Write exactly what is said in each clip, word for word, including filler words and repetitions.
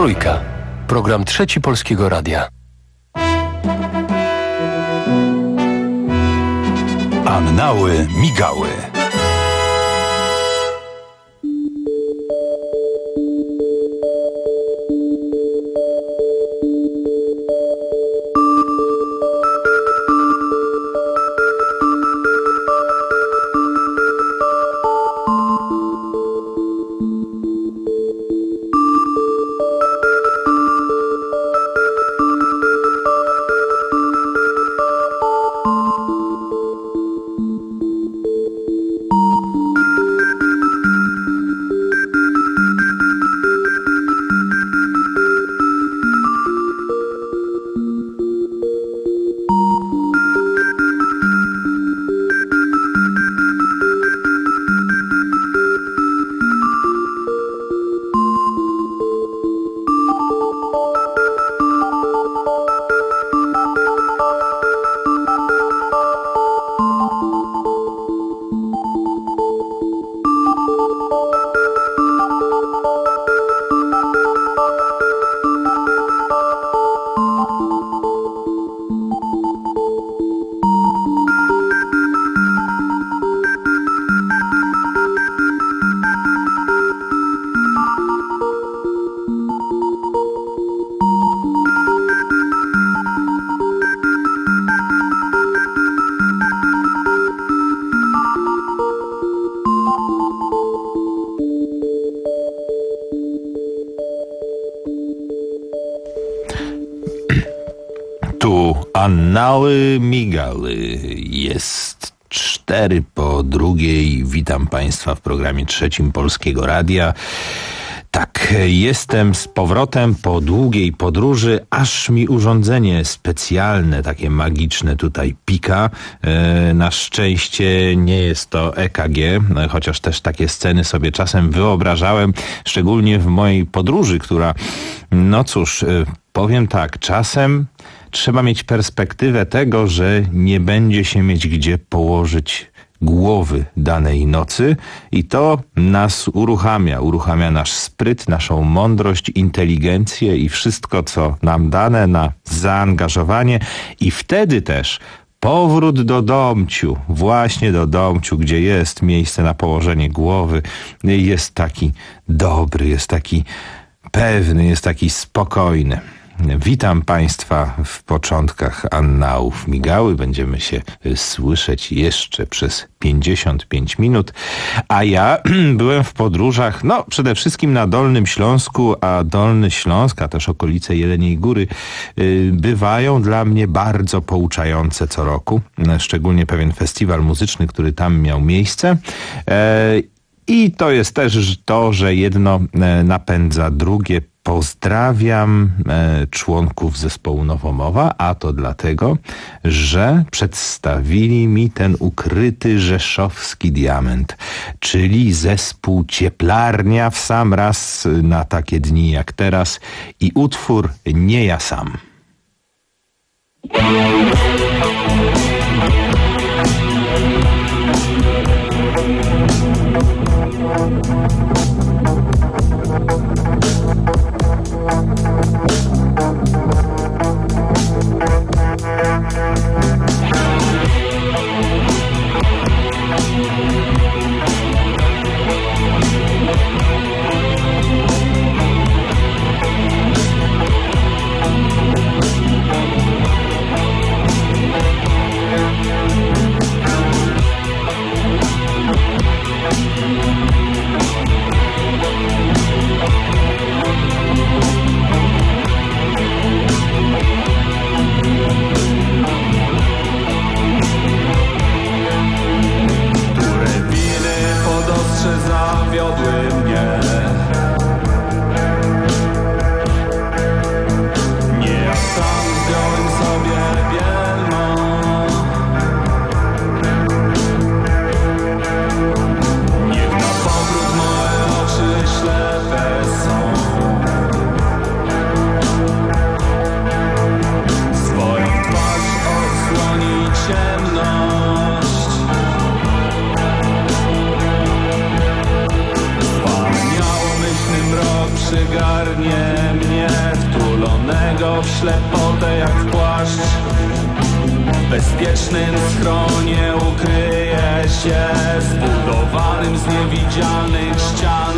Trójka. Program Trzeci Polskiego Radia. Annały migały. Annały migały. Jest cztery po drugiej. Witam Państwa w programie Trzecim Polskiego Radia. Tak, jestem z powrotem po długiej podróży, aż mi urządzenie specjalne, takie magiczne tutaj pika. E, na szczęście nie jest to E K G, chociaż też takie sceny sobie czasem wyobrażałem, szczególnie w mojej podróży, która, no cóż, powiem tak, czasem trzeba mieć perspektywę tego, że nie będzie się mieć gdzie położyć głowy danej nocy i to nas uruchamia, uruchamia nasz spryt, naszą mądrość, inteligencję i wszystko, co nam dane na zaangażowanie i wtedy też powrót do domciu, właśnie do domciu, gdzie jest miejsce na położenie głowy, jest taki dobry, jest taki pewny, jest taki spokojny. Witam Państwa w początkach Annałów migały. Będziemy się słyszeć jeszcze przez pięćdziesiąt pięć minut. A ja byłem w podróżach, no przede wszystkim na Dolnym Śląsku, a Dolny Śląsk, a też okolice Jeleniej Góry bywają dla mnie bardzo pouczające co roku. Szczególnie pewien festiwal muzyczny, który tam miał miejsce. I to jest też to, że jedno napędza drugie. Pozdrawiam e, członków zespołu Nowomowa, a to dlatego, że przedstawili mi ten ukryty rzeszowski diament, czyli zespół Cieplarnia w sam raz na takie dni jak teraz i utwór Nie ja sam. przygarnie mnie. w ślepotę jak w płaszcz. W bezpiecznym schronie ukryje się, zbudowanym z niewidzialnych ścian.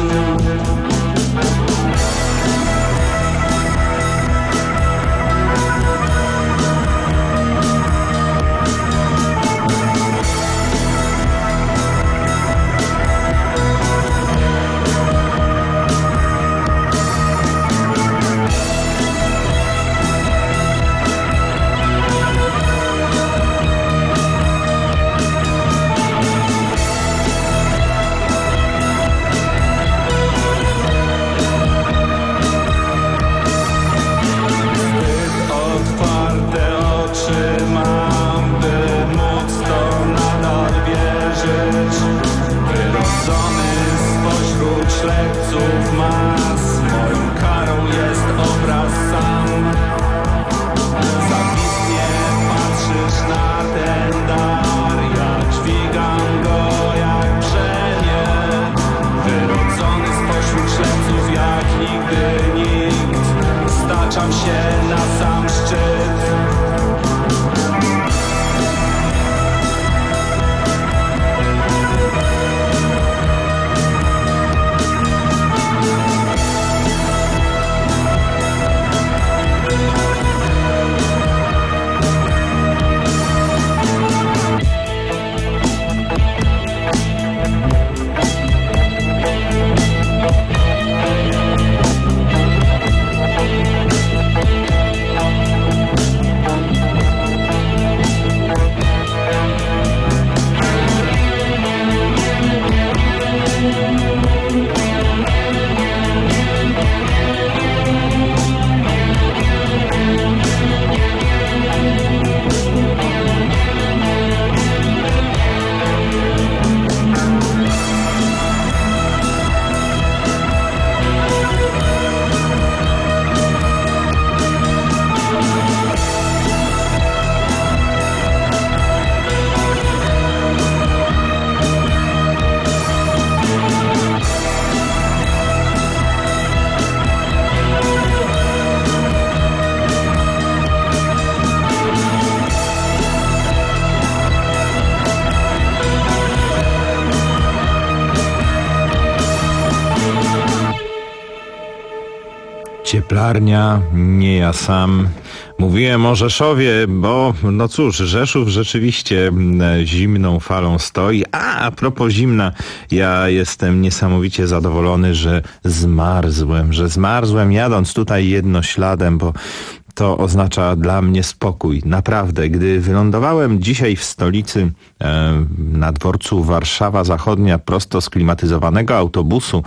Cieplarnia, nie ja sam. Mówiłem o Rzeszowie, bo no cóż, Rzeszów rzeczywiście zimną falą stoi. A, a propos zimna, ja jestem niesamowicie zadowolony, że zmarzłem, że zmarzłem jadąc tutaj jednośladem, bo to oznacza dla mnie spokój. Naprawdę, gdy wylądowałem dzisiaj w stolicy e, na dworcu Warszawa Zachodnia prosto z klimatyzowanego autobusu,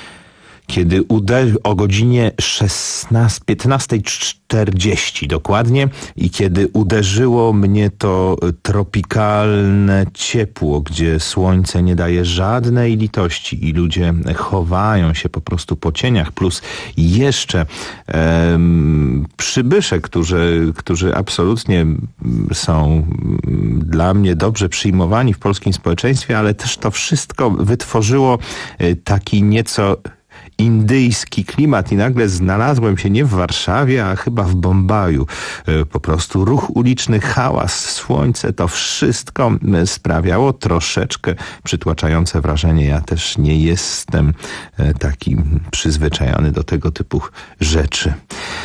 kiedy uderzył o godzinie piętnasta czterdzieści dokładnie i kiedy uderzyło mnie to tropikalne ciepło, gdzie słońce nie daje żadnej litości i ludzie chowają się po prostu po cieniach, plus jeszcze um, przybysze, którzy, którzy absolutnie są dla mnie dobrze przyjmowani w polskim społeczeństwie, ale też to wszystko wytworzyło taki nieco indyjski klimat i nagle znalazłem się nie w Warszawie, a chyba w Bombaju. Po prostu ruch uliczny, hałas, słońce, to wszystko sprawiało troszeczkę przytłaczające wrażenie. Ja też nie jestem taki przyzwyczajony do tego typu rzeczy.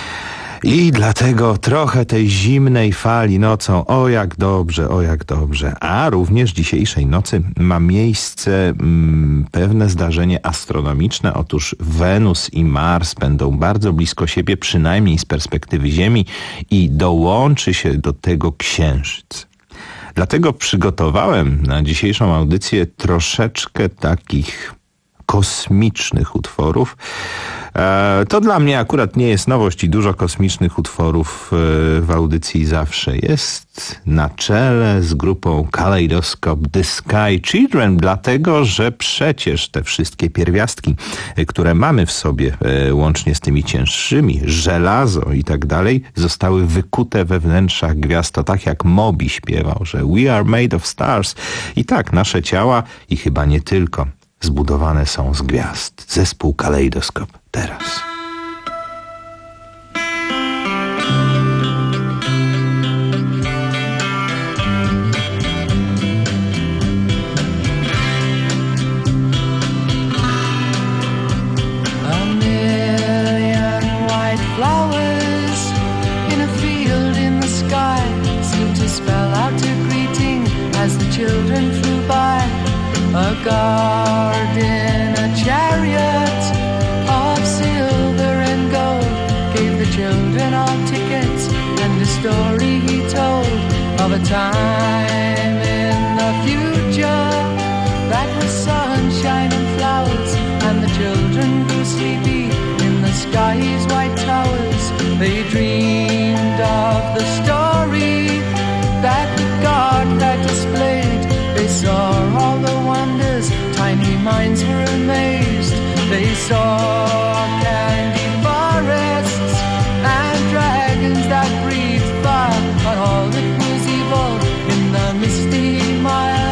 I dlatego trochę tej zimnej fali nocą, o jak dobrze, o jak dobrze. A również dzisiejszej nocy ma miejsce mm, pewne zdarzenie astronomiczne. Otóż Wenus i Mars będą bardzo blisko siebie, przynajmniej z perspektywy Ziemi, i dołączy się do tego Księżyc. Dlatego przygotowałem na dzisiejszą audycję troszeczkę takich kosmicznych utworów. To dla mnie akurat nie jest nowość i dużo kosmicznych utworów w audycji zawsze jest. Na czele z grupą Kaleidoscope The Sky Children, dlatego że przecież te wszystkie pierwiastki, które mamy w sobie, łącznie z tymi cięższymi, żelazo i tak dalej, zostały wykute we wnętrzach gwiazd. To tak jak Moby śpiewał, że we are made of stars. I tak, nasze ciała, i chyba nie tylko, zbudowane są z gwiazd. Zespół Kaleidoscope teraz. children flew by. A guard in a chariot of silver and gold gave the children all tickets, and a story he told of a time in the future that was sunshine and flowers, and the children grew sleepy in the sky's white towers. They dreamed of the story that the God had displayed. They saw all the wonders, tiny minds were amazed. They saw candy forests and dragons that breathed fire, but all that was evil in the misty mile.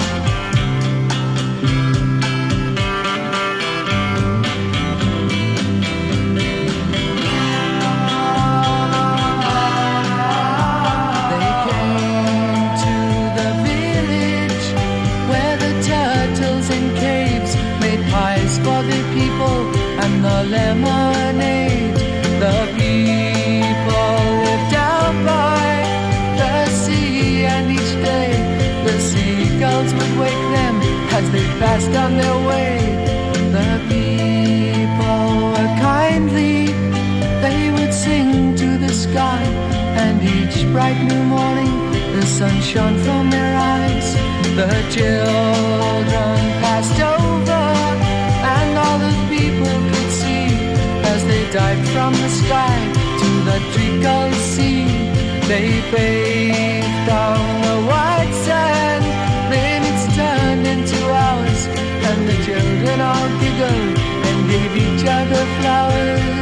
For the people and the lemonade, the people lived out by the sea, and each day the seagulls would wake them as they passed on their way. The people were kindly, they would sing to the sky, and each bright new morning the sun shone from their eyes. The children passed over, and all the people could see as they dived from the sky to the treacle sea. They bathed on the white sand, minutes turned into hours, and the children all giggled and gave each other flowers.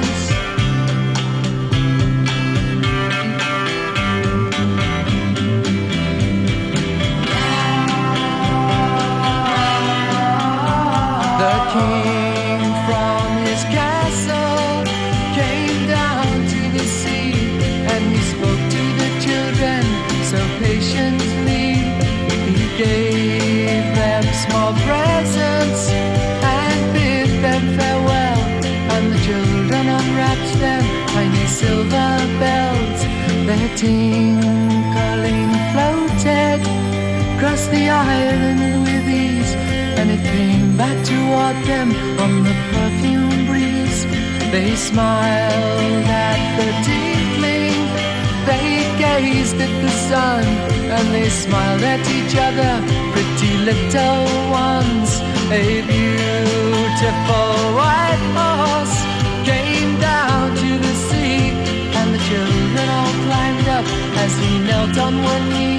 The king from his castle came down to the sea, and he spoke to the children so patiently. He gave them small presents and bid them farewell, and the children unwrapped them tiny silver bells. Their tinkling floated across the island with ease, and it came back toward them on the perfume breeze. They smiled at the tinkling, they gazed at the sun, and they smiled at each other, pretty little ones. A beautiful white horse came down to the sea, and the children all climbed up as he knelt on one knee.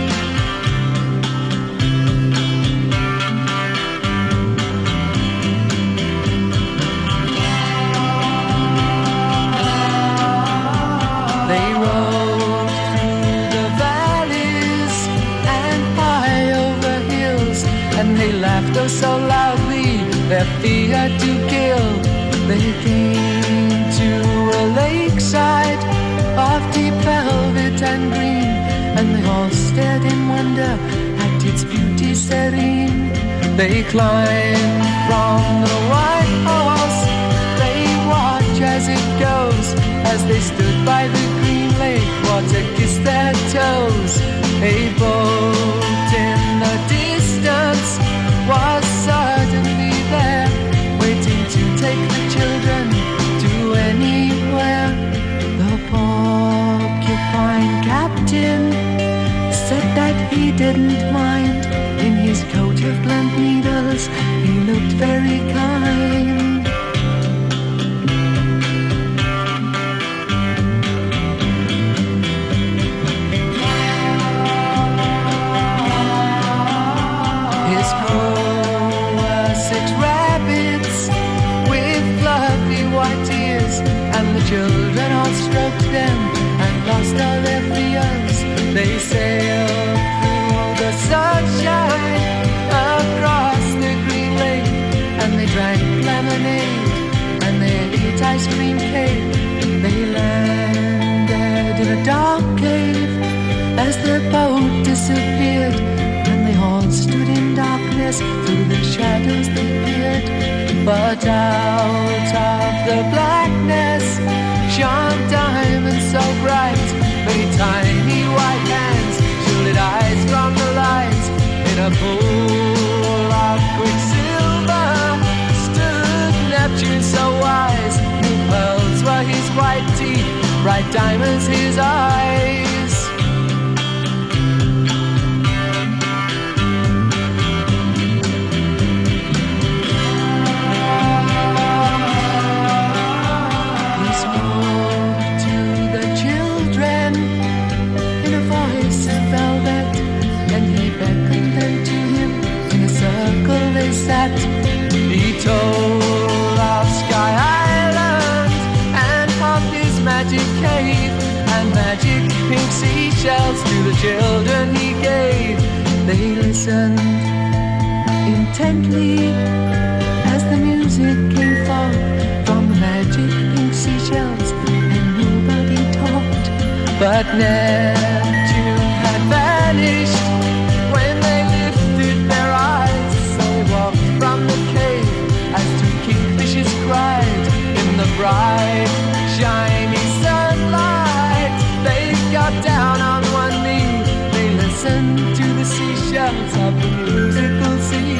They rode through the valleys and high over hills, and they laughed oh so loudly their fear to kill. They came to a lakeside of deep velvet and green, and they all stared in wonder at its beauty serene. They climbed from the white horse, they watch as it goes, as they stood by the green lake, water kissed their toes. A boat in the distance was suddenly there, waiting to take the children to anywhere. The porcupine captain said that he didn't mind. In his coat of blunt needles, he looked very kind. Children all stroked them and lost all their fears. They sailed through the sunshine across the green lake, and they drank lemonade and they ate ice cream cake. They landed in a dark cave as the boat disappeared, and they all stood in darkness through the shadows they peered. But out of the blackness shone diamonds so bright, very tiny white hands shielded eyes from the light. diamonds his eyes. He spoke to the children in a voice of velvet, and he beckoned them to him. In a circle they sat. He told of Sky Island and of his magic cave, and magic pink seashells to the children he gave. They listened intently as the music came forth from the magic pink seashells, and nobody talked. But Neptune had vanished when they lifted their eyes, so they walked from the cave as two kingfishers cried in the bright, shiny sunlight. They got down on one knee, they listened to the seashells of the musical sea.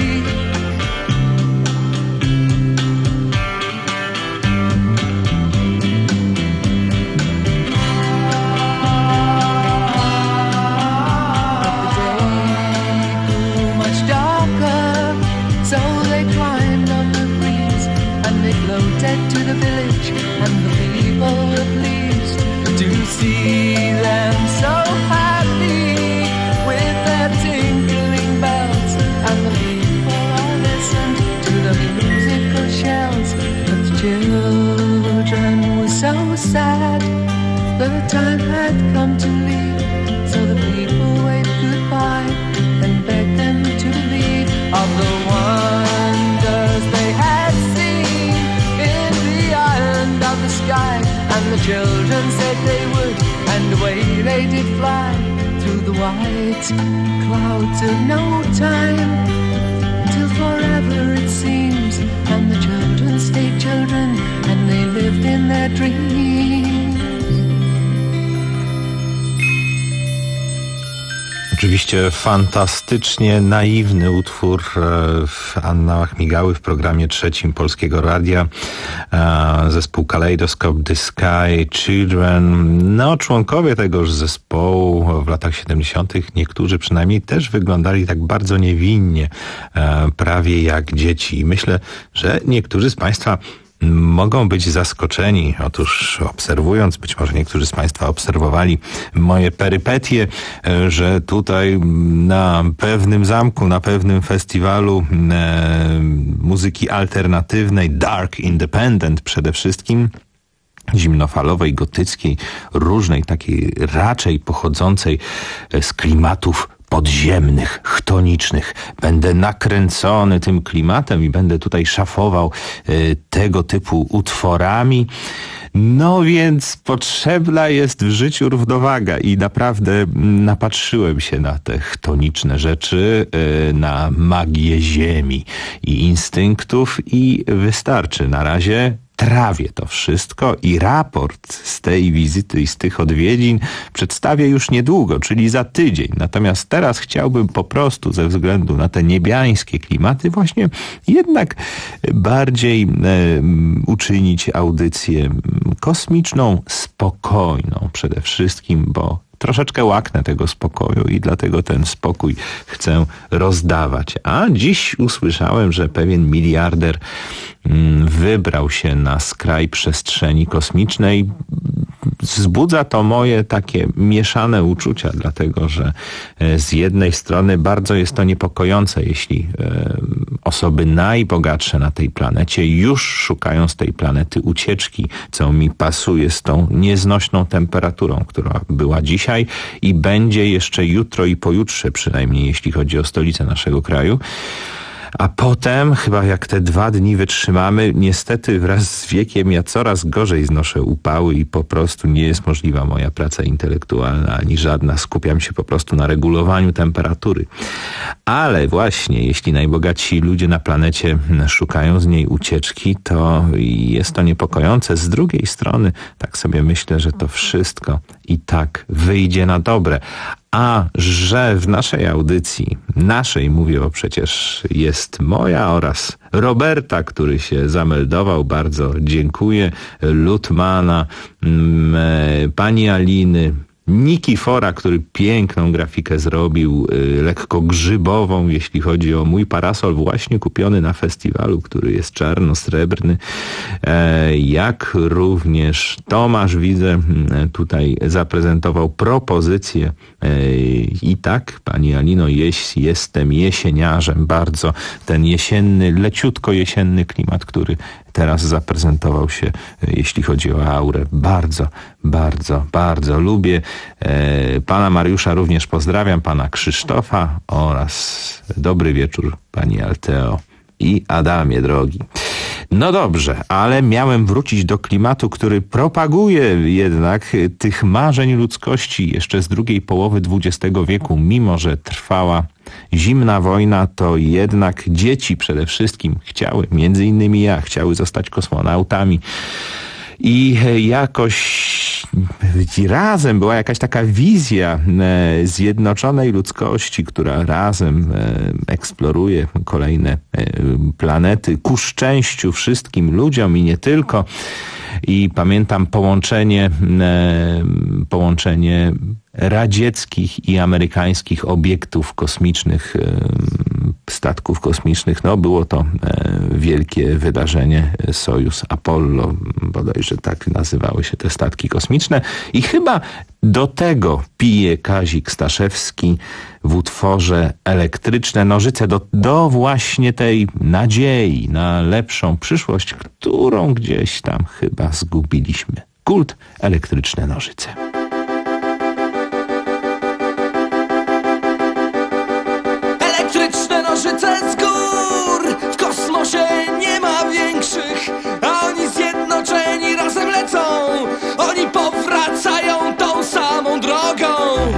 To the village, and the people were pleased to see them so happy with their tinkling bells, and the people all listened to the musical shells. But the children were so sad, the time had come to leave, so the people waved goodbye and begged them to believe of the wonders they had seen in the island of the sky. And the children said they would, and away they did fly through the white clouds of no time, till forever it seems. And the children stayed children, and they lived in their dreams. Oczywiście fantastycznie naiwny utwór w Annałach Migały w programie trzecim Polskiego Radia. Zespół Kaleidoscope, The Sky Children. No, członkowie tegoż zespołu w latach siedemdziesiątych, niektórzy przynajmniej, też wyglądali tak bardzo niewinnie, prawie jak dzieci. I myślę, że niektórzy z Państwa mogą być zaskoczeni. Otóż obserwując, być może niektórzy z Państwa obserwowali moje perypetie, że tutaj na pewnym zamku, na pewnym festiwalu e, muzyki alternatywnej, dark independent przede wszystkim, zimnofalowej, gotyckiej, różnej, takiej raczej pochodzącej z klimatów podziemnych, chtonicznych. Będę nakręcony tym klimatem i będę tutaj szafował y, tego typu utworami. No więc potrzebna jest w życiu równowaga i naprawdę napatrzyłem się na te chtoniczne rzeczy, y, na magię ziemi i instynktów i wystarczy. Na razie trawię to wszystko i raport z tej wizyty i z tych odwiedzin przedstawię już niedługo, czyli za tydzień. Natomiast teraz chciałbym po prostu ze względu na te niebiańskie klimaty właśnie jednak bardziej e, uczynić audycję kosmiczną, spokojną przede wszystkim, bo troszeczkę łaknę tego spokoju i dlatego ten spokój chcę rozdawać. A dziś usłyszałem, że pewien miliarder wybrał się na skraj przestrzeni kosmicznej. Wzbudza to moje takie mieszane uczucia, dlatego że z jednej strony bardzo jest to niepokojące, jeśli osoby najbogatsze na tej planecie już szukają z tej planety ucieczki, co mi pasuje z tą nieznośną temperaturą, która była dzisiaj i będzie jeszcze jutro i pojutrze, przynajmniej jeśli chodzi o stolicę naszego kraju. A potem, chyba jak te dwa dni wytrzymamy, niestety wraz z wiekiem ja coraz gorzej znoszę upały i po prostu nie jest możliwa moja praca intelektualna ani żadna. Skupiam się po prostu na regulowaniu temperatury. Ale właśnie, jeśli najbogatsi ludzie na planecie szukają z niej ucieczki, to jest to niepokojące. Z drugiej strony, tak sobie myślę, że to wszystko i tak wyjdzie na dobre. A że w naszej audycji, naszej mówię, bo przecież jest moja oraz Roberta, który się zameldował, bardzo dziękuję, Lutmana, pani Aliny, Nikifora, który piękną grafikę zrobił, y, lekko grzybową, jeśli chodzi o mój parasol właśnie kupiony na festiwalu, który jest czarno-srebrny, e, jak również Tomasz, widzę, tutaj zaprezentował propozycję e, i tak, pani Alino, jeś, jestem jesieniarzem, bardzo ten jesienny, leciutko jesienny klimat, który teraz zaprezentował się, jeśli chodzi o aurę. Bardzo, bardzo, bardzo lubię. E, pana Mariusza również pozdrawiam, pana Krzysztofa oraz dobry wieczór pani Alteo i Adamie drogi. No dobrze, ale miałem wrócić do klimatu, który propaguje jednak tych marzeń ludzkości jeszcze z drugiej połowy dwudziestego wieku, mimo że trwała zimna wojna, to jednak dzieci przede wszystkim chciały, między innymi ja, chciały zostać kosmonautami. I jakoś razem była jakaś taka wizja zjednoczonej ludzkości, która razem eksploruje kolejne planety ku szczęściu wszystkim ludziom i nie tylko. I pamiętam połączenie, połączenie radzieckich i amerykańskich obiektów kosmicznych, statków kosmicznych. No, było to wielkie wydarzenie, Sojus Apollo, bodajże tak nazywały się te statki kosmiczne. I chyba do tego pije Kazik Staszewski w utworze Elektryczne Nożyce, do, do właśnie tej nadziei na lepszą przyszłość, którą gdzieś tam chyba zgubiliśmy. Kult Elektryczne Nożyce. Elektryczne nożyce z gór, w kosmosie nie ma większych, a oni zjednoczeni razem lecą, oni powracają tą samą drogą.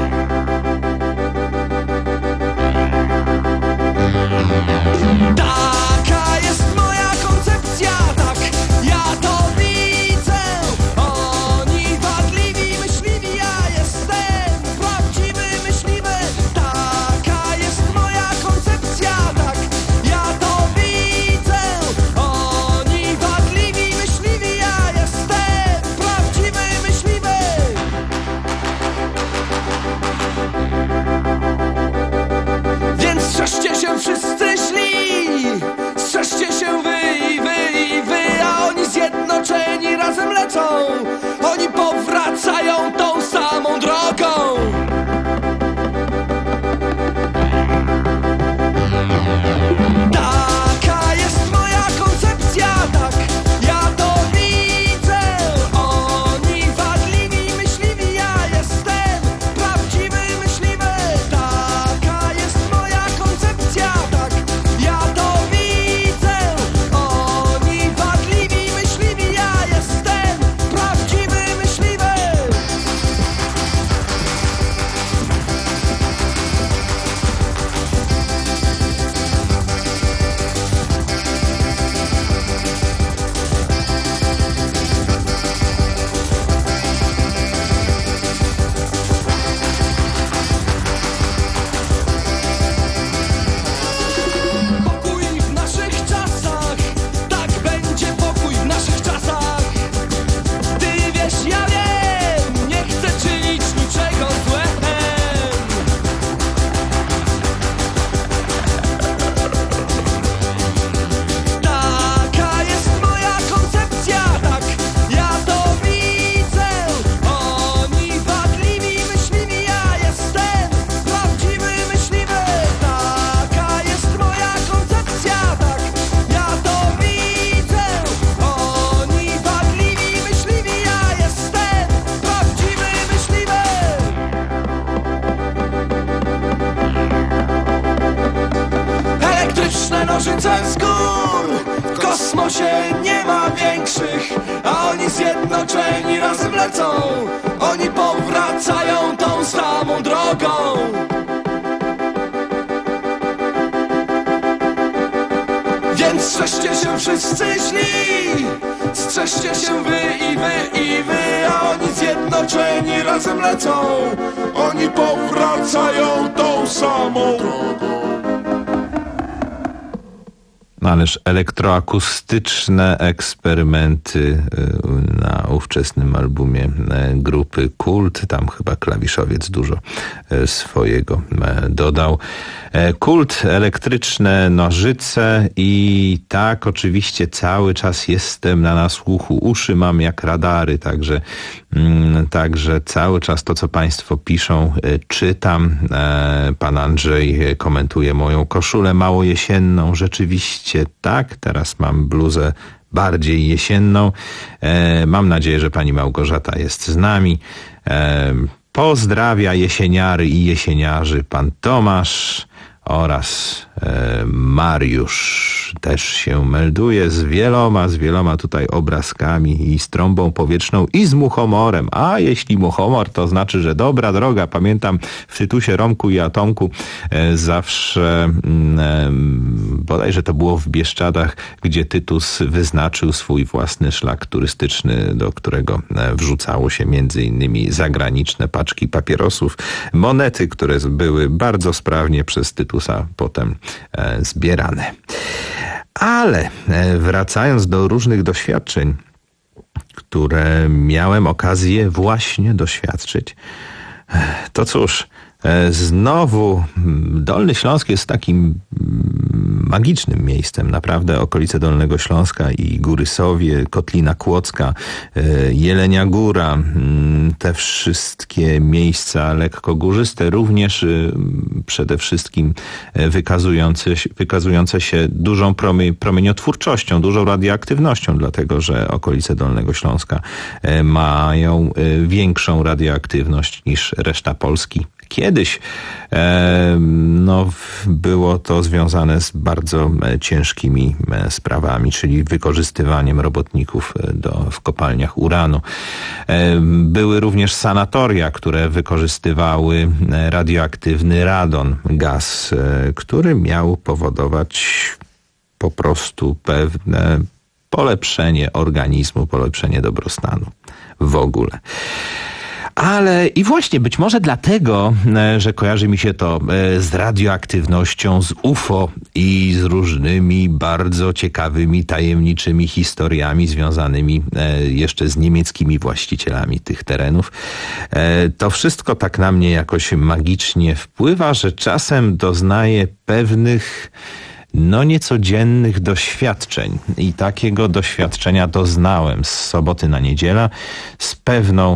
Taka jest moja koncepcja, tak, ja to widzę. Oni wadliwi, myśliwi, ja jestem prawdziwy myśliwy. Taka jest moja koncepcja, tak, ja to widzę. Oni wadliwi, myśliwi, ja jestem prawdziwy myśliwy. Więc strzeżcie się wszyscy źli, strzeżcie się wy i wy i wy, a oni zjednoczeni razem lecą, oni powracają tą samą drogą. Taka jest moja koncepcja, tak, ja to widzę. Oni wadliwi, myśliwi, ja jestem prawdziwy myśliwy. Taka jest moja koncepcja, tak, ja to widzę. Oni wadliwi, myśliwi, ja jestem prawdziwy myśliwy. Pokój w naszych czasach, tak będzie pokój w naszych czasach. Ty wiesz, ja wiem, nie chcę czynić niczego złem. Taka jest moja koncepcja, tak, ja to widzę. Oni wadliwi, myśliwi, ja jestem prawdziwy myśliwy. Taka jest moja koncepcja, tak, ja to widzę. Oni wadliwi, myśliwi, ja jestem prawdziwy myśliwy. Elektryczne nożyce z gór, w kosmosie nie ma większych, a oni zjednoczeni razem lecą, oni powracają tą samą drogą. Więc strzeżcie się wszyscy źli, strzeżcie się wy i wy i wy, a oni zjednoczeni razem lecą, oni powracają tą samą drogą. Ależ elektroakustyczne eksperymenty na ówczesnym albumie grupy Kult. Tam chyba klawiszowiec dużo swojego dodał. Kult, elektryczne nożyce i tak oczywiście cały czas jestem na nasłuchu. Uszy mam jak radary, także, także cały czas to, co państwo piszą, czytam. Pan Andrzej komentuje moją koszulę mało jesienną. Rzeczywiście tak, teraz mam bluzę bardziej jesienną. E, mam nadzieję, że pani Małgorzata jest z nami. E, pozdrawia jesieniary i jesieniarzy pan Tomasz oraz e, Mariusz też się melduje z wieloma, z wieloma tutaj obrazkami i z trąbą powietrzną i z muchomorem. A jeśli muchomor, to znaczy, że dobra droga. Pamiętam w Tytusie, Romku i Atomku e, zawsze e, bodajże to było w Bieszczadach, gdzie Tytus wyznaczył swój własny szlak turystyczny, do którego e, wrzucało się między innymi zagraniczne paczki papierosów, monety, które były bardzo sprawnie przez Tytusa potem e, zbierane. Ale wracając do różnych doświadczeń, które miałem okazję właśnie doświadczyć, to cóż, znowu Dolny Śląsk jest takim magicznym miejscem. Naprawdę okolice Dolnego Śląska i Góry Sowie, Kotlina Kłodzka, Jelenia Góra, te wszystkie miejsca lekko górzyste, również przede wszystkim wykazujące, wykazujące się dużą promieniotwórczością, dużą radioaktywnością, dlatego że okolice Dolnego Śląska mają większą radioaktywność niż reszta Polski. Kiedyś e, no, było to związane z bardzo ciężkimi sprawami, czyli wykorzystywaniem robotników do, w kopalniach uranu. E, były również sanatoria, które wykorzystywały radioaktywny radon, gaz, e, który miał powodować po prostu pewne polepszenie organizmu, polepszenie dobrostanu w ogóle. Ale i właśnie być może dlatego, że kojarzy mi się to z radioaktywnością, z U F O i z różnymi bardzo ciekawymi, tajemniczymi historiami związanymi jeszcze z niemieckimi właścicielami tych terenów. To wszystko tak na mnie jakoś magicznie wpływa, że czasem doznaję pewnych no niecodziennych doświadczeń. I takiego doświadczenia doznałem z soboty na niedzielę z pewną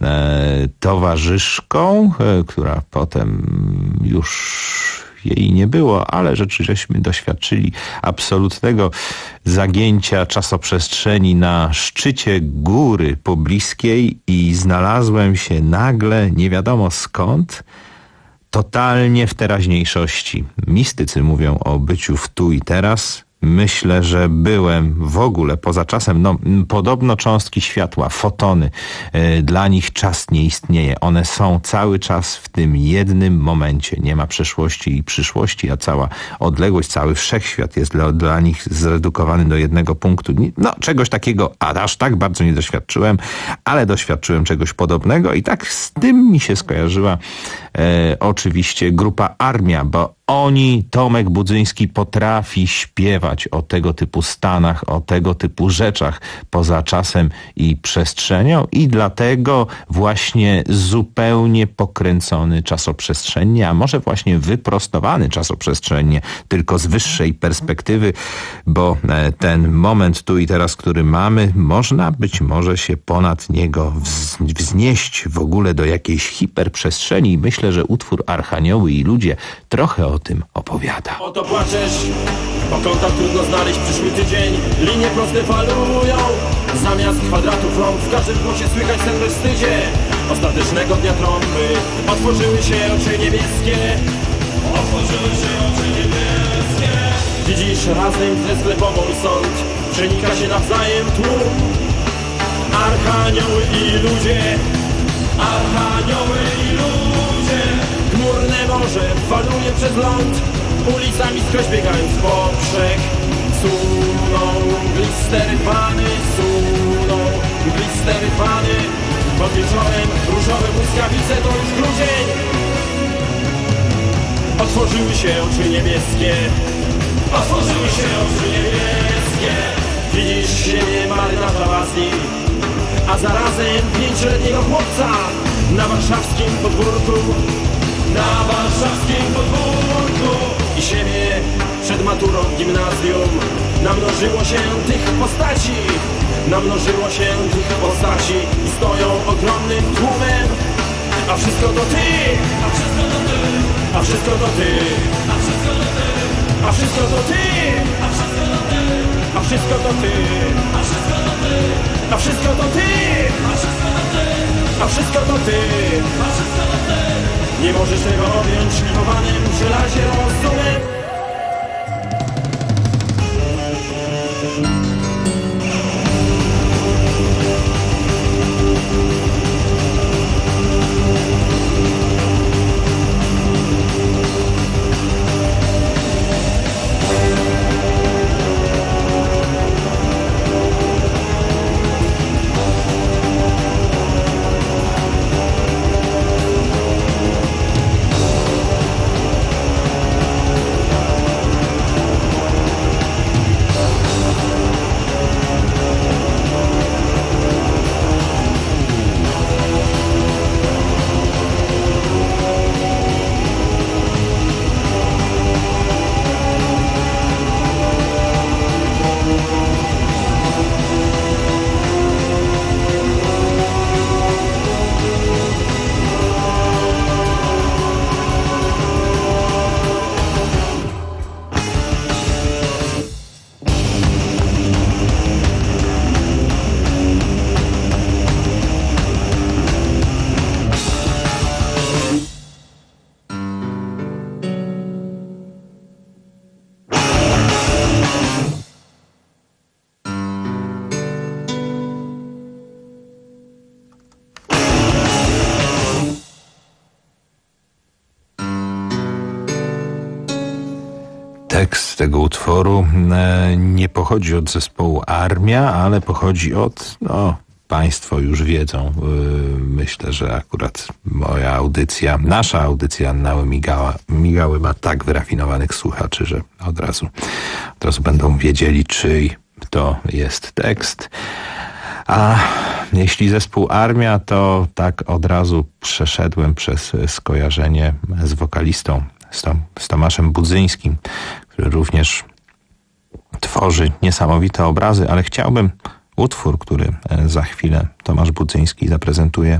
towarzyszką, która potem już jej nie było, ale żeśmy doświadczyli absolutnego zagięcia czasoprzestrzeni na szczycie góry pobliskiej i znalazłem się nagle, nie wiadomo skąd, totalnie w teraźniejszości. Mistycy mówią o byciu w tu i teraz. Myślę, że byłem w ogóle poza czasem. No, podobno cząstki światła, fotony, yy, dla nich czas nie istnieje. One są cały czas w tym jednym momencie. Nie ma przeszłości i przyszłości, a cała odległość, cały wszechświat jest dla, dla nich zredukowany do jednego punktu. No, czegoś takiego aż tak bardzo nie doświadczyłem, ale doświadczyłem czegoś podobnego i tak z tym mi się skojarzyła e, oczywiście grupa Armia, bo oni, Tomek Budzyński, potrafi śpiewać o tego typu stanach, o tego typu rzeczach poza czasem i przestrzenią i dlatego właśnie zupełnie pokręcony czasoprzestrzennie, a może właśnie wyprostowany czasoprzestrzennie, tylko z wyższej perspektywy, bo ten moment tu i teraz, który mamy, można być może się ponad niego wznieść w ogóle do jakiejś hiperprzestrzeni i myślę, że utwór Archanioły i ludzie trochę o tym opowiada. Oto płaczesz, po kątach trudno znaleźć przyszły tydzień. Linie proste falują, zamiast kwadratów rąk. W każdym głosie słychać sen we wstydzie ostatecznego dnia trąby. Otworzyły się oczy niebieskie, otworzyły się oczy niebieskie. Widzisz razem tę sklepową sąd, przenika się nawzajem tłum. Archanioły i ludzie, archanioły i ludzie. Chmurne morze faluje przez ląd, ulicami skroś biegając w poprzek. suną, glistery fany suną, glistery fany. Pod wieczorem różowe błyskawice to już grudzień. Otworzyły się oczy niebieskie, otworzyły się oczy niebieskie. Widzisz siebie marynarza łaski, a zarazem pięcioletniego chłopca na warszawskim podwórku, na warszawskim podwórku. I siebie przed maturą w gimnazjum. Namnożyło się tych postaci, namnożyło się tych postaci i stoją ogromnym tłumem. A wszystko to ty, a wszystko to ty, a wszystko to ty, a wszystko to ty, a wszystko to ty, a wszystko to ty, a wszystko to ty. Nie możesz tego objąć szlifowanym w żelazie rozumem. Tekst tego utworu nie pochodzi od zespołu Armia, ale pochodzi od, no, państwo już wiedzą. Myślę, że akurat moja audycja, nasza audycja Annały Migała, Migały ma tak wyrafinowanych słuchaczy, że od razu, od razu będą wiedzieli, czyj to jest tekst. A jeśli zespół Armia, to tak od razu przeszedłem przez skojarzenie z wokalistą, z, Tom, z Tomaszem Budzyńskim, który również tworzy niesamowite obrazy, ale chciałbym utwór, który za chwilę Tomasz Budzyński zaprezentuje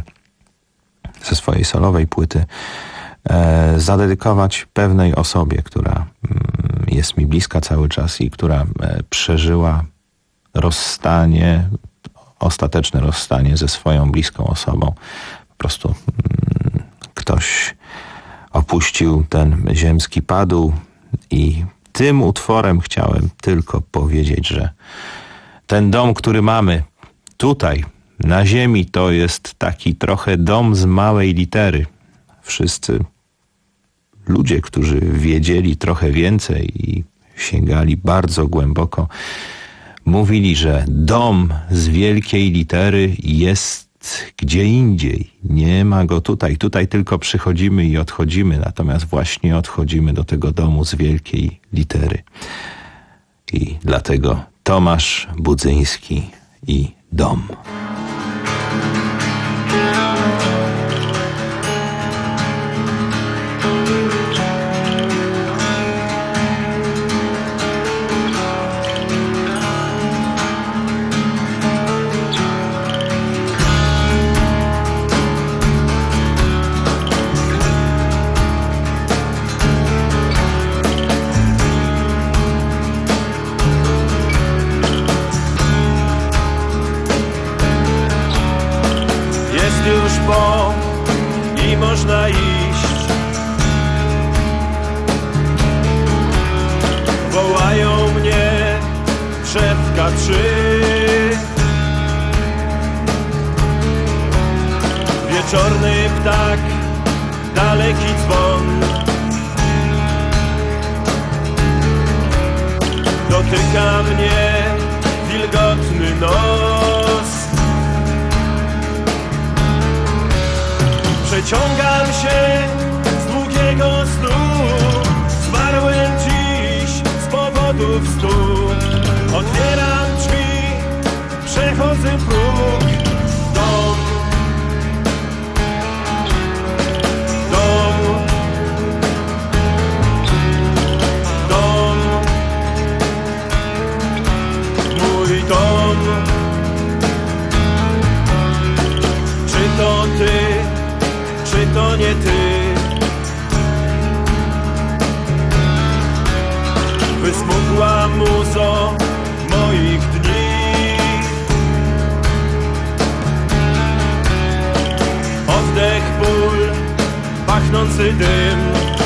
ze swojej solowej płyty, e, zadedykować pewnej osobie, która mm, jest mi bliska cały czas i która e, przeżyła rozstanie, ostateczne rozstanie ze swoją bliską osobą. Po prostu mm, ktoś opuścił ten ziemski padł i tym utworem chciałem tylko powiedzieć, że ten dom, który mamy tutaj na ziemi, to jest taki trochę dom z małej litery. Wszyscy ludzie, którzy wiedzieli trochę więcej i sięgali bardzo głęboko, mówili, że dom z wielkiej litery jest gdzie indziej. Nie ma go tutaj. Tutaj tylko przychodzimy i odchodzimy, natomiast właśnie odchodzimy do tego domu z wielkiej litery. I dlatego Tomasz Budzyński i dom. Już po i można iść. Wołają mnie szefka trzy. Wieczorny ptak, daleki dzwon. Do dotyka mnie wilgotny nos. Przeciągam się z długiego snu, zmarłem dziś z powodów stu. Otwieram drzwi, przechodzę próg. Dom, dom, dom, mój dom. Czy to ty, czy to nie ty? Wysmukła muzo moich dni. Oddech, ból, pachnący dym.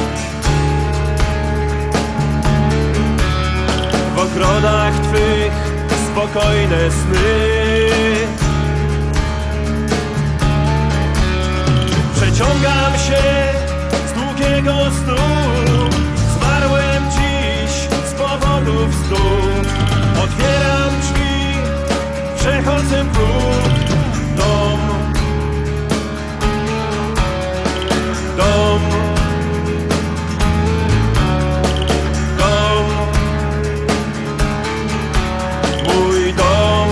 W ogrodach twych spokojne sny. Przeciągam się z długiego snu, zmarłem dziś z powodów stu. Otwieram drzwi, przechodzę próg. Dom, dom, dom, mój dom.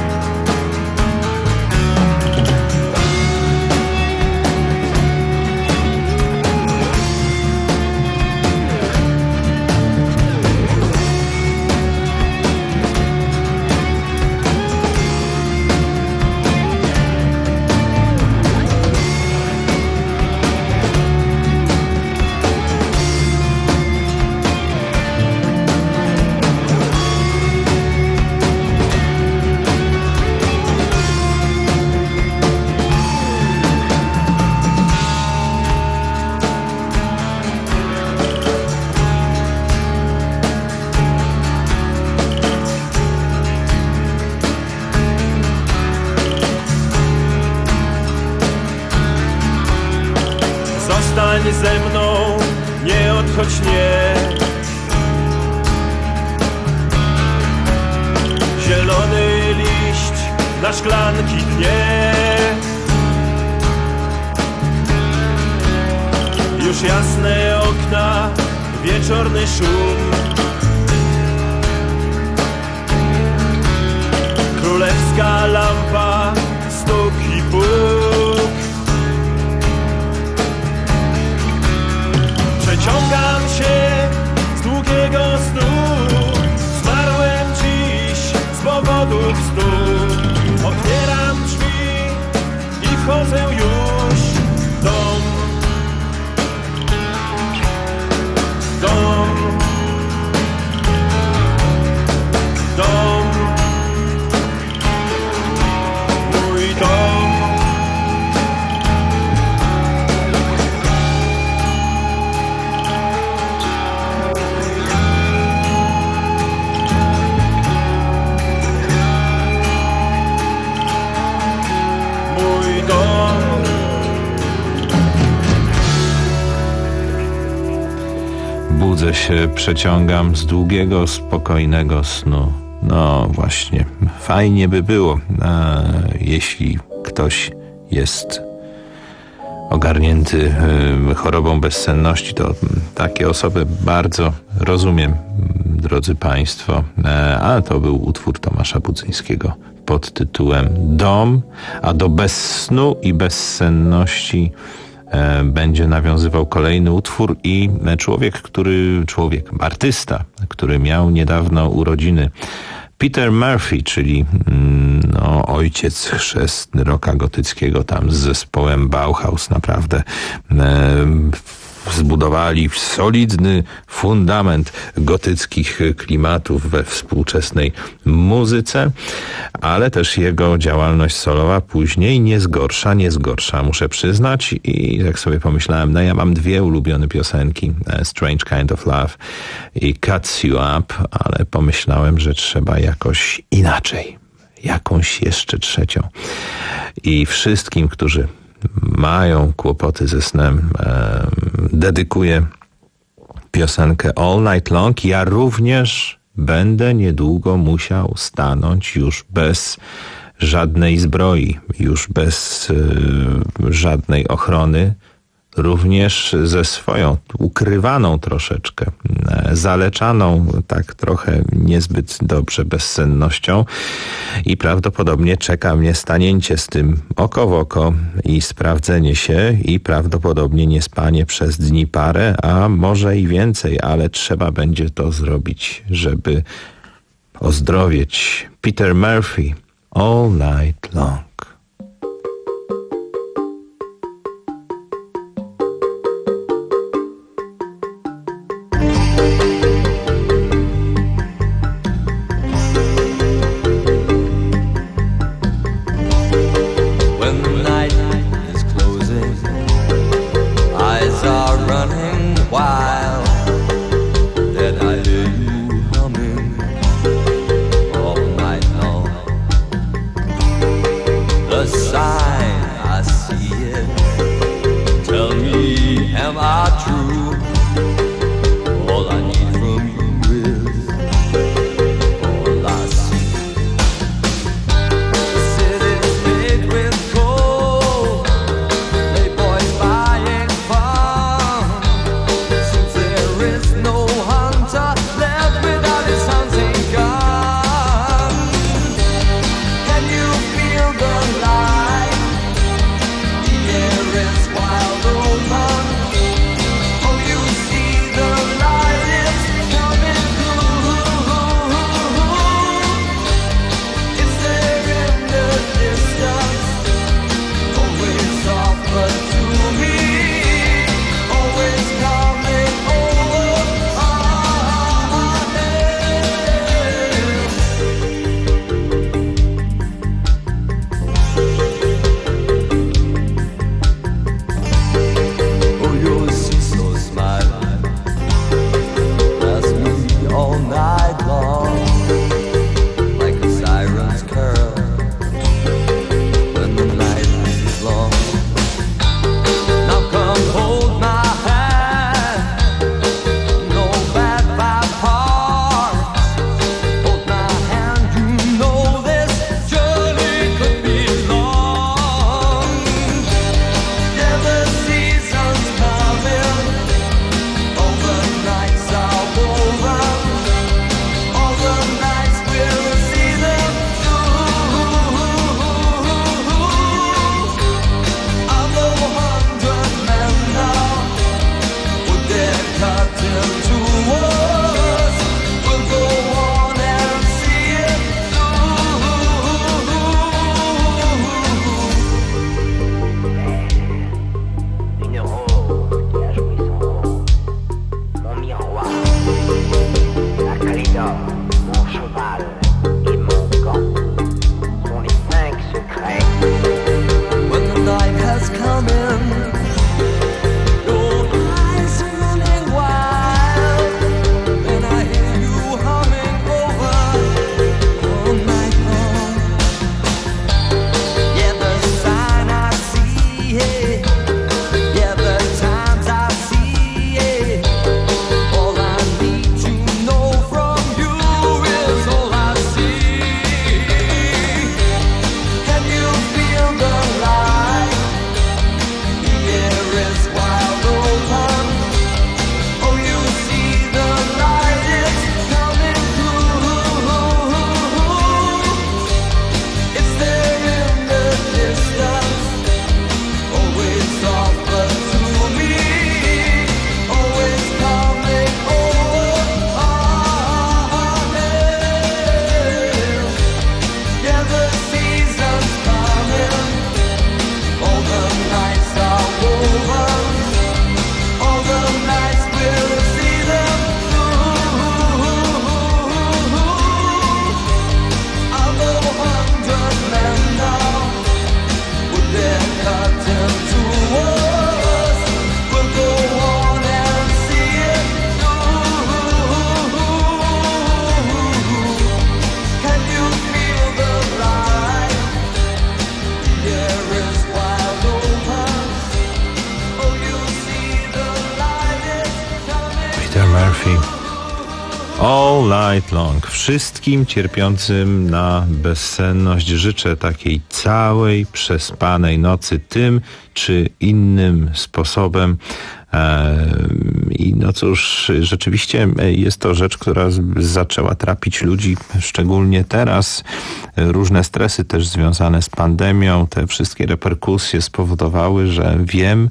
Zostań ze mną, nie odchodź, nie. Zielony liść na szklanki dnie. Już jasne okna, wieczorny szum. Królewska lampa, stuk i puk. Przeciągam się z długiego snu, zmarłem dziś z powodów stu. Otwieram drzwi i wchodzę już. Dom, dom, dom, mój dom. Budzę się, przeciągam z długiego, spokojnego snu. No właśnie, fajnie by było, a jeśli ktoś jest ogarnięty y, chorobą bezsenności, to takie osoby bardzo rozumiem, drodzy Państwo. E, a to był utwór Tomasza Budzyńskiego pod tytułem Dom, a do bezsnu i bezsenności e, będzie nawiązywał kolejny utwór i człowiek, który, człowiek, artysta, który miał niedawno urodziny. Peter Murphy, czyli no, ojciec chrzestny rocka gotyckiego, tam z zespołem Bauhaus naprawdę e, zbudowali solidny fundament gotyckich klimatów we współczesnej muzyce, ale też jego działalność solowa później nie zgorsza, nie zgorsza, muszę przyznać. I jak sobie pomyślałem, no ja mam dwie ulubione piosenki, Strange Kind of Love i Cuts You Up, ale pomyślałem, że trzeba jakoś inaczej, jakąś jeszcze trzecią. I wszystkim, którzy mają kłopoty ze snem, e, dedykuję piosenkę All Night Long. Ja również będę niedługo musiał stanąć już bez żadnej zbroi, już bez y, żadnej ochrony, również ze swoją ukrywaną troszeczkę, zaleczaną tak trochę niezbyt dobrze bezsennością i prawdopodobnie czeka mnie stanięcie z tym oko w oko i sprawdzenie się i prawdopodobnie niespanie przez dni parę, a może i więcej, ale trzeba będzie to zrobić, żeby ozdrowieć. Peter Murphy, All Night Long. All night long. Wszystkim cierpiącym na bezsenność życzę takiej całej, przespanej nocy tym czy innym sposobem. I no cóż, rzeczywiście jest to rzecz, która zaczęła trapić ludzi, szczególnie teraz. Różne stresy też związane z pandemią, te wszystkie reperkusje spowodowały, że wiem,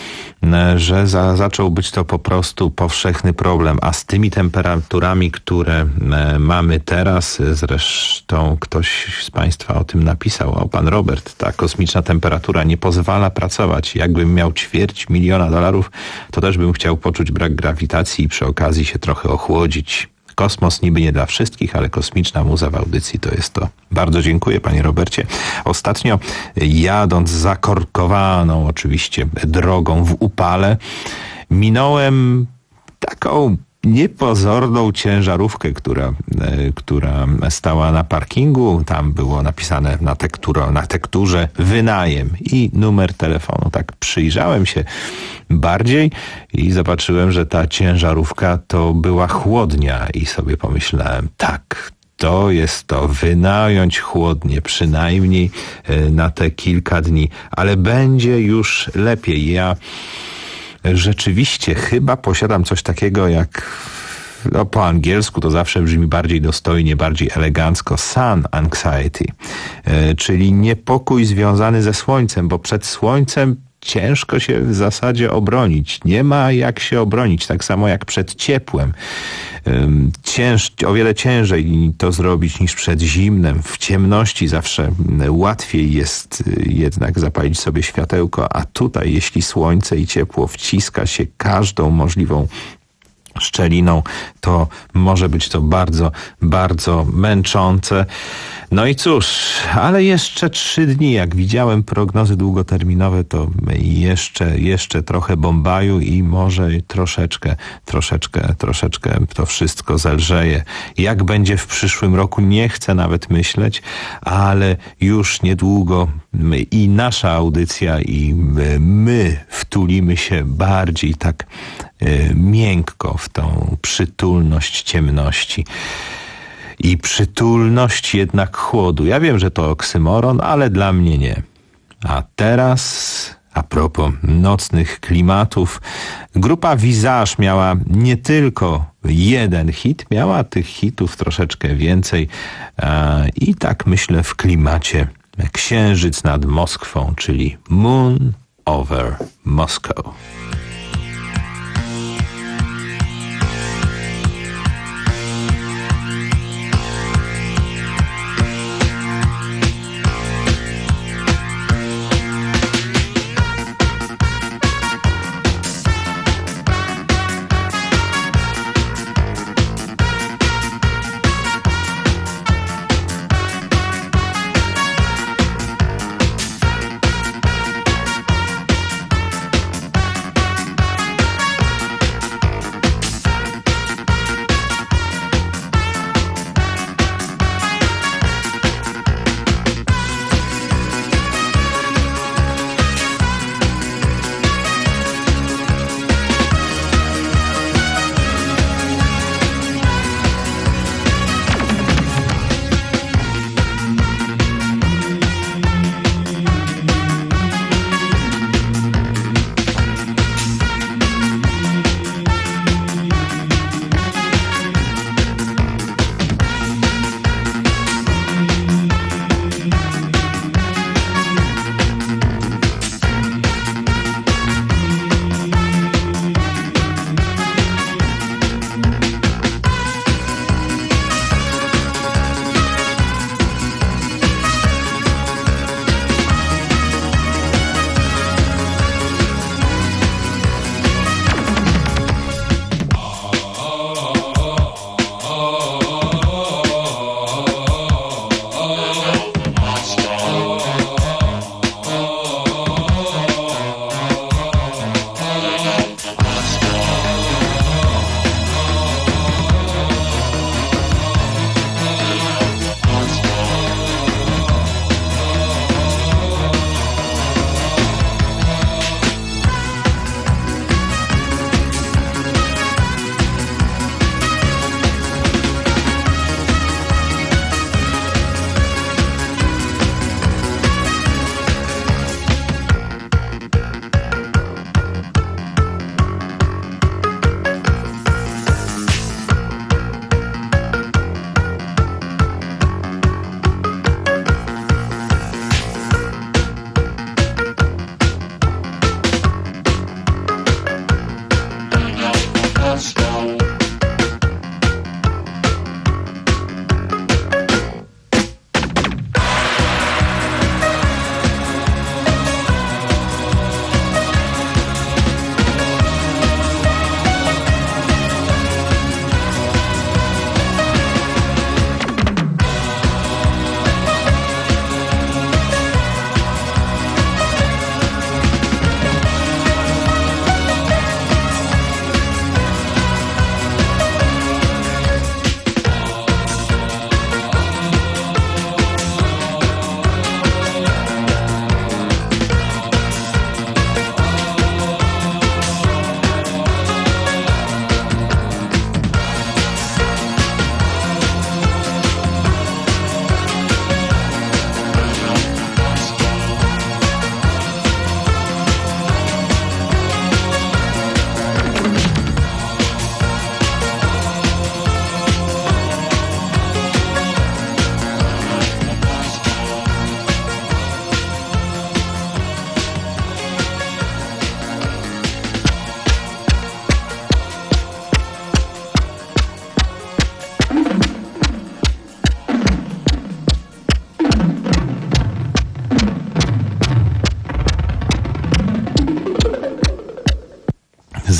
że za, zaczął być to po prostu powszechny problem, a z tymi temperaturami, które mamy teraz, zresztą ktoś z Państwa o tym napisał, o pan Robert, ta kosmiczna temperatura nie pozwala pracować. Jakbym miał ćwierć miliona dolarów, to też bym chciał poczuć brak grawitacji i przy okazji się trochę ochłodzić. Kosmos niby nie dla wszystkich, ale kosmiczna muza w audycji to jest to. Bardzo dziękuję, panie Robercie. Ostatnio jadąc zakorkowaną oczywiście drogą w upale, minąłem taką niepozorną ciężarówkę, która, która stała na parkingu. Tam było napisane na, tekturo, na tekturze wynajem i numer telefonu. Tak przyjrzałem się bardziej i zobaczyłem, że ta ciężarówka to była chłodnia i sobie pomyślałem, tak, to jest to, wynająć chłodnię przynajmniej na te kilka dni, ale będzie już lepiej. Ja rzeczywiście chyba posiadam coś takiego jak, no po angielsku to zawsze brzmi bardziej dostojnie, bardziej elegancko, sun anxiety, czyli niepokój związany ze słońcem, bo przed słońcem ciężko się w zasadzie obronić. Nie ma jak się obronić, tak samo jak przed ciepłem. Cięż, o wiele ciężej to zrobić niż przed zimnem. W ciemności zawsze łatwiej jest jednak zapalić sobie światełko, a tutaj jeśli słońce i ciepło wciska się każdą możliwą szczeliną, to może być to bardzo, bardzo męczące. No i cóż, ale jeszcze trzy dni, jak widziałem prognozy długoterminowe, to jeszcze, jeszcze trochę Bombaju i może troszeczkę, troszeczkę, troszeczkę to wszystko zelżeje. Jak będzie w przyszłym roku, nie chcę nawet myśleć, ale już niedługo my, i nasza audycja i my, my wtulimy się bardziej tak y, miękko w tą przytulność ciemności. I przytulność jednak chłodu. Ja wiem, że to oksymoron, ale dla mnie nie. A teraz, a propos nocnych klimatów, grupa Visage miała nie tylko jeden hit, miała tych hitów troszeczkę więcej. I tak myślę w klimacie Księżyc nad Moskwą, czyli Moon over Moscow.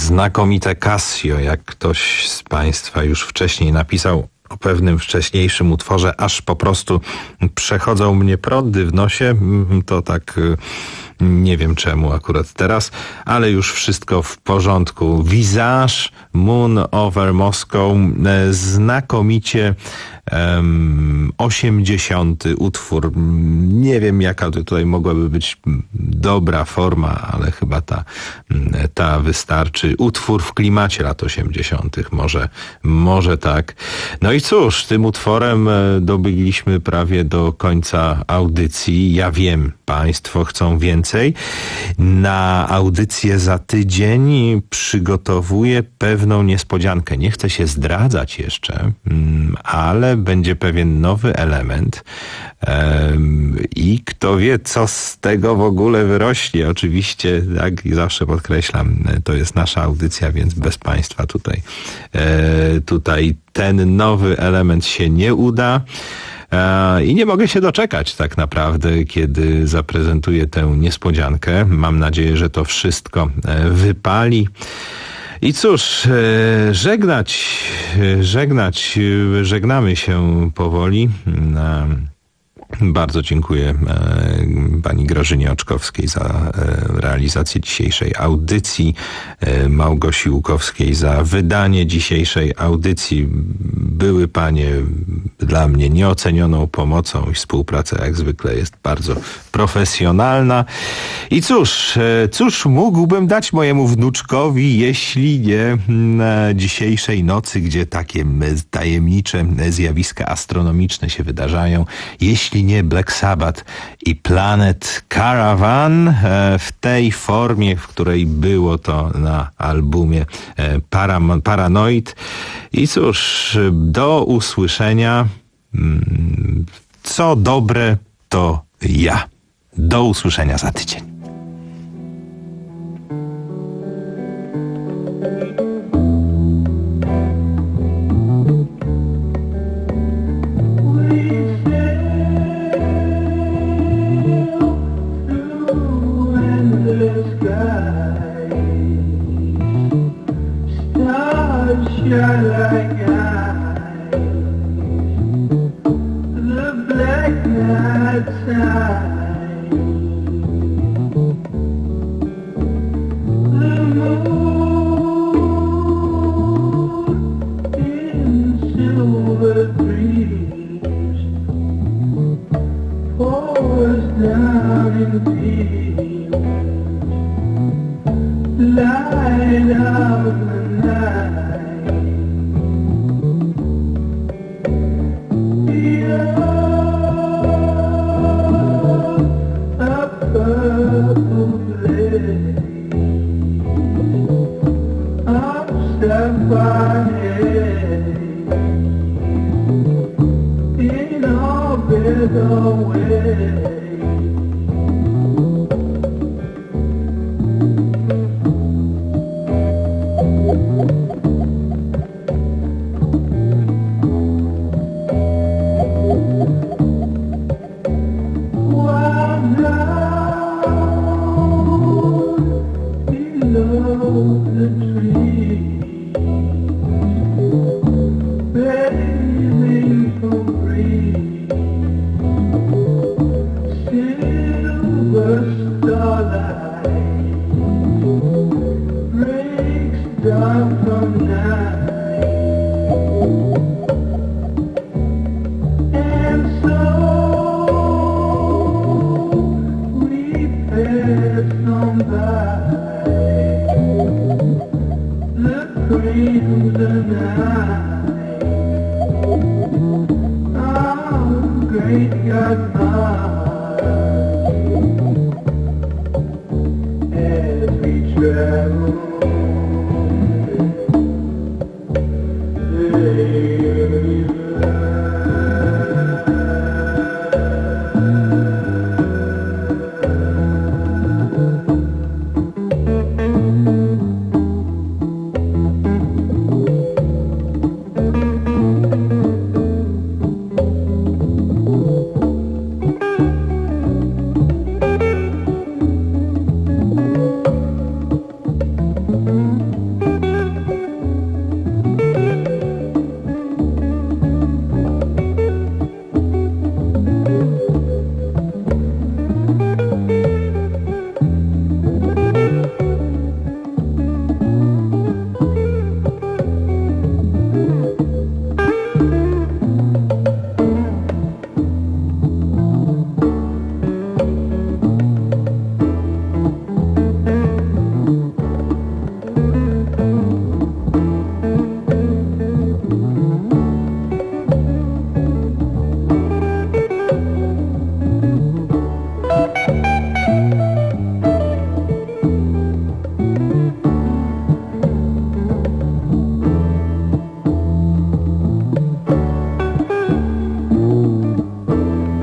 znakomite Casio, jak ktoś z Państwa już wcześniej napisał o pewnym wcześniejszym utworze, aż po prostu przechodzą mnie prądy w nosie, to tak nie wiem czemu akurat teraz, ale już wszystko w porządku. Visage, Moon over Moscow, znakomicie um, osiemdziesiąty utwór. Nie wiem, jaka tutaj mogłaby być dobra forma, ale chyba ta, ta wystarczy. Utwór w klimacie lat osiemdziesiątych, może, może tak. No i cóż, tym utworem dobiegliśmy prawie do końca audycji. Ja wiem, Państwo chcą więcej. Na audycję za tydzień przygotowuję pewną niespodziankę. Nie chcę się zdradzać jeszcze, ale będzie pewien nowy element i kto wie, co z tego w ogóle wyrośnie. Oczywiście, jak zawsze podkreślam, to jest nasza audycja, więc bez Państwa tutaj, tutaj ten nowy element się nie uda. I nie mogę się doczekać tak naprawdę, kiedy zaprezentuję tę niespodziankę. Mam nadzieję, że to wszystko wypali. I cóż, żegnać, żegnać, żegnamy się powoli. Bardzo dziękuję pani Grażynie Oczkowskiej za realizację dzisiejszej audycji, Małgosi Łukowskiej za wydanie dzisiejszej audycji. Były panie dla mnie nieocenioną pomocą i współpraca jak zwykle jest bardzo profesjonalna. I cóż, cóż mógłbym dać mojemu wnuczkowi, jeśli nie na dzisiejszej nocy, gdzie takie tajemnicze zjawiska astronomiczne się wydarzają, jeśli nie Black Sabbath i Planet Caravan w tej formie, w której było to na albumie Param- Paranoid. I cóż, do usłyszenia. Co dobre, to ja. Do usłyszenia za tydzień. In a better way.